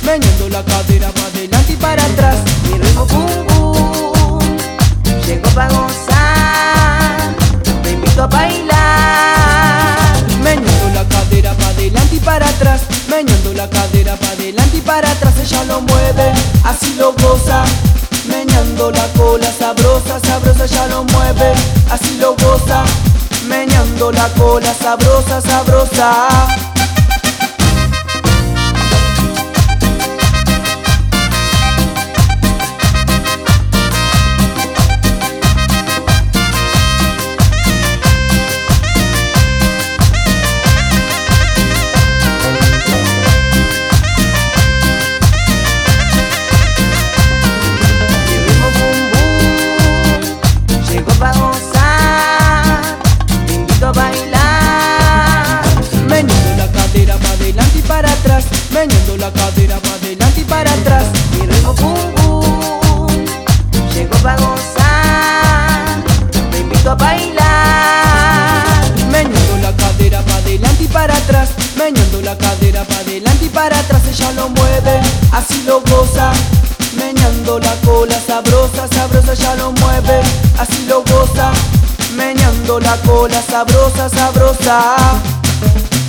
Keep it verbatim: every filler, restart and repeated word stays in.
meneando la cadera para adelante y para atrás. Mi ritmo pum pum, llegó pa' gozar, te invito a bailar. Meneando la cadera para adelante y para atrás, meneando la cadera para adelante y para atrás. Ella lo mueve, así lo goza, meneando la cola sabrosa, sabrosa. Ella lo mueve, así lo goza, meneando la cola sabrosa, sabrosa. Pa' gozar, te invito a bailar. Meneando la cadera para adelante y para atrás, meneando la cadera para adelante y para atrás. Mi ritmo pum pum, llegó pa' gozar, te invito a bailar. Meneando la cadera para adelante y para atrás, meneando la cadera para adelante y para atrás. Ella lo mueve, así lo goza, meneando la cola sabrosa, sabrosa. Ella lo mueve, así lo goza, meneando la cola sabrosa, sabrosa.